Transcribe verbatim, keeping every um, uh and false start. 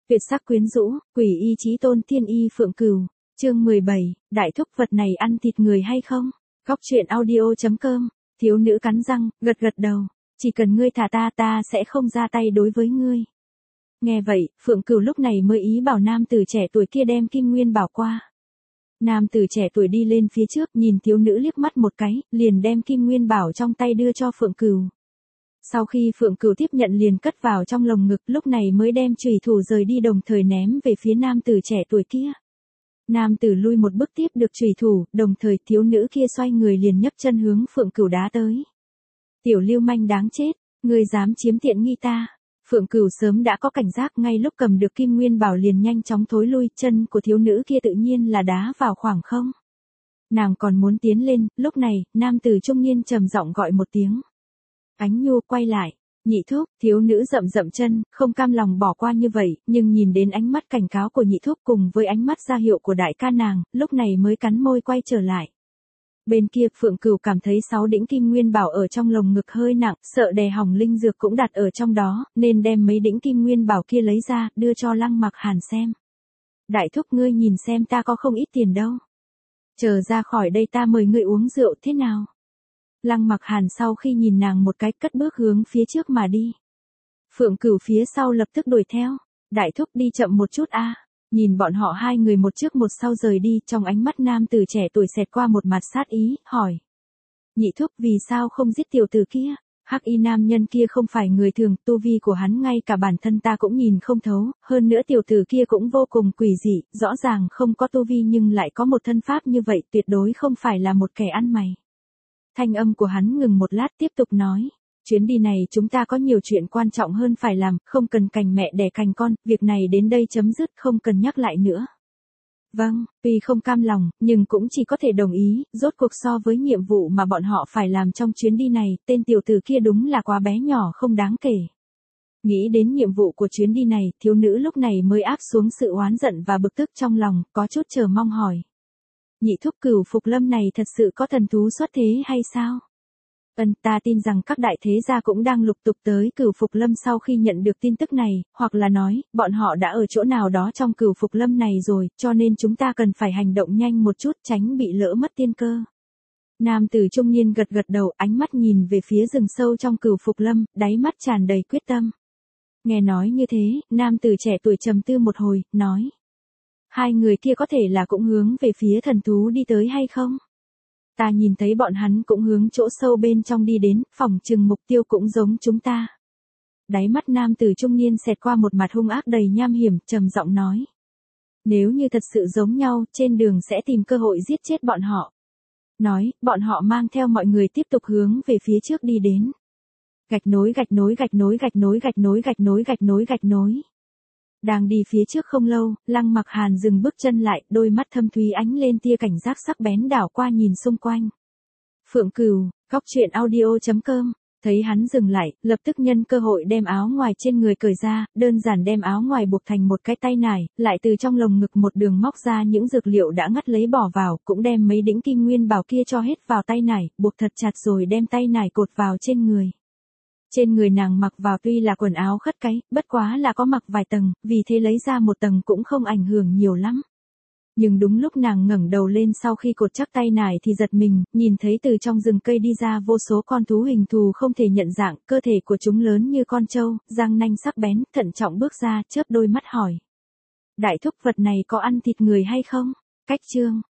Tuyệt sắc quyến rũ, quỷ y chí tôn thiên y phượng cừu. Chương mười bảy, đại thúc vật này ăn thịt người hay không? Góc truyện audio.com. Thiếu nữ cắn răng, gật gật đầu. Chỉ cần ngươi thả ta ta sẽ không ra tay đối với ngươi. Nghe vậy, Phượng Cừu lúc này mới ý bảo nam tử trẻ tuổi kia đem kim nguyên bảo qua. Nam tử trẻ tuổi đi lên phía trước nhìn thiếu nữ liếc mắt một cái, liền đem kim nguyên bảo trong tay đưa cho Phượng Cừu. Sau khi Phượng Cừu tiếp nhận liền cất vào trong lồng ngực, lúc này mới đem chùy thủ rời đi đồng thời ném về phía nam tử trẻ tuổi kia. Nam tử lui một bước tiếp được chùy thủ, đồng thời thiếu nữ kia xoay người liền nhấc chân hướng Phượng Cừu đá tới. Tiểu lưu manh đáng chết, ngươi dám chiếm tiện nghi ta. Phượng Cừu sớm đã có cảnh giác, ngay lúc cầm được kim nguyên bảo liền nhanh chóng thối lui, chân của thiếu nữ kia tự nhiên là đá vào khoảng không. Nàng còn muốn tiến lên, lúc này, nam tử trung niên trầm giọng gọi một tiếng. Ánh Nhu quay lại, nhị thúc, thiếu nữ rậm rậm chân, không cam lòng bỏ qua như vậy, nhưng nhìn đến ánh mắt cảnh cáo của nhị thúc cùng với ánh mắt ra hiệu của đại ca nàng, lúc này mới cắn môi quay trở lại. Bên kia Phượng Cừu cảm thấy sáu đĩnh kim nguyên bảo ở trong lồng ngực hơi nặng, sợ đè hỏng linh dược cũng đặt ở trong đó, nên đem mấy đĩnh kim nguyên bảo kia lấy ra, đưa cho Lăng Mặc Hàn xem. Đại thúc ngươi nhìn xem ta có không ít tiền đâu. Chờ ra khỏi đây ta mời ngươi uống rượu thế nào? Lăng Mặc Hàn sau khi nhìn nàng một cái cất bước hướng phía trước mà đi. Phượng Cừu phía sau lập tức đuổi theo. Đại thúc đi chậm một chút a. Nhìn bọn họ hai người một trước một sau rời đi, trong ánh mắt nam tử trẻ tuổi xẹt qua một mặt sát ý, hỏi. Nhị thúc vì sao không giết tiểu tử kia? Hắc y nam nhân kia không phải người thường, tu vi của hắn ngay cả bản thân ta cũng nhìn không thấu, hơn nữa tiểu tử kia cũng vô cùng quỷ dị, rõ ràng không có tu vi nhưng lại có một thân pháp như vậy, tuyệt đối không phải là một kẻ ăn mày. Thanh âm của hắn ngừng một lát tiếp tục nói. Chuyến đi này chúng ta có nhiều chuyện quan trọng hơn phải làm, không cần cành mẹ đẻ cành con, việc này đến đây chấm dứt, không cần nhắc lại nữa. Vâng, tuy không cam lòng, nhưng cũng chỉ có thể đồng ý, rốt cuộc so với nhiệm vụ mà bọn họ phải làm trong chuyến đi này, tên tiểu tử kia đúng là quá bé nhỏ không đáng kể. Nghĩ đến nhiệm vụ của chuyến đi này, thiếu nữ lúc này mới áp xuống sự oán giận và bực tức trong lòng, có chút chờ mong hỏi. Nhị thúc Cửu Phục Lâm này thật sự có thần thú xuất thế hay sao? Ân, ta tin rằng các đại thế gia cũng đang lục tục tới Cửu Phục Lâm sau khi nhận được tin tức này, hoặc là nói, bọn họ đã ở chỗ nào đó trong Cửu Phục Lâm này rồi, cho nên chúng ta cần phải hành động nhanh một chút tránh bị lỡ mất tiên cơ. Nam tử trung niên gật gật đầu, ánh mắt nhìn về phía rừng sâu trong Cửu Phục Lâm, đáy mắt tràn đầy quyết tâm. Nghe nói như thế, nam tử trẻ tuổi trầm tư một hồi, nói. Hai người kia có thể là cũng hướng về phía thần thú đi tới hay không? Ta nhìn thấy bọn hắn cũng hướng chỗ sâu bên trong đi đến, phỏng chừng mục tiêu cũng giống chúng ta. Đáy mắt nam tử trung niên xẹt qua một mặt hung ác đầy nham hiểm, trầm giọng nói. Nếu như thật sự giống nhau, trên đường sẽ tìm cơ hội giết chết bọn họ. Nói, bọn họ mang theo mọi người tiếp tục hướng về phía trước đi đến. Gạch nối gạch nối gạch nối gạch nối gạch nối gạch nối gạch nối gạch nối. Đang đi phía trước không lâu, Lăng Mặc Hàn dừng bước chân lại, đôi mắt thâm thúy ánh lên tia cảnh giác sắc bén đảo qua nhìn xung quanh. Phượng Cừu, góc truyện audio.com, thấy hắn dừng lại, lập tức nhân cơ hội đem áo ngoài trên người cởi ra, đơn giản đem áo ngoài buộc thành một cái tay nải, lại từ trong lồng ngực một đường móc ra những dược liệu đã ngắt lấy bỏ vào, cũng đem mấy đĩnh kim nguyên bảo kia cho hết vào tay nải, buộc thật chặt rồi đem tay nải cột vào trên người. Trên người nàng mặc vào tuy là quần áo khất cái, bất quá là có mặc vài tầng, vì thế lấy ra một tầng cũng không ảnh hưởng nhiều lắm. Nhưng đúng lúc nàng ngẩng đầu lên sau khi cột chắc tay nải thì giật mình, nhìn thấy từ trong rừng cây đi ra vô số con thú hình thù không thể nhận dạng, cơ thể của chúng lớn như con trâu, răng nanh sắc bén, thận trọng bước ra, chớp đôi mắt hỏi. Đại thúc vật này có ăn thịt người hay không? Cách chương.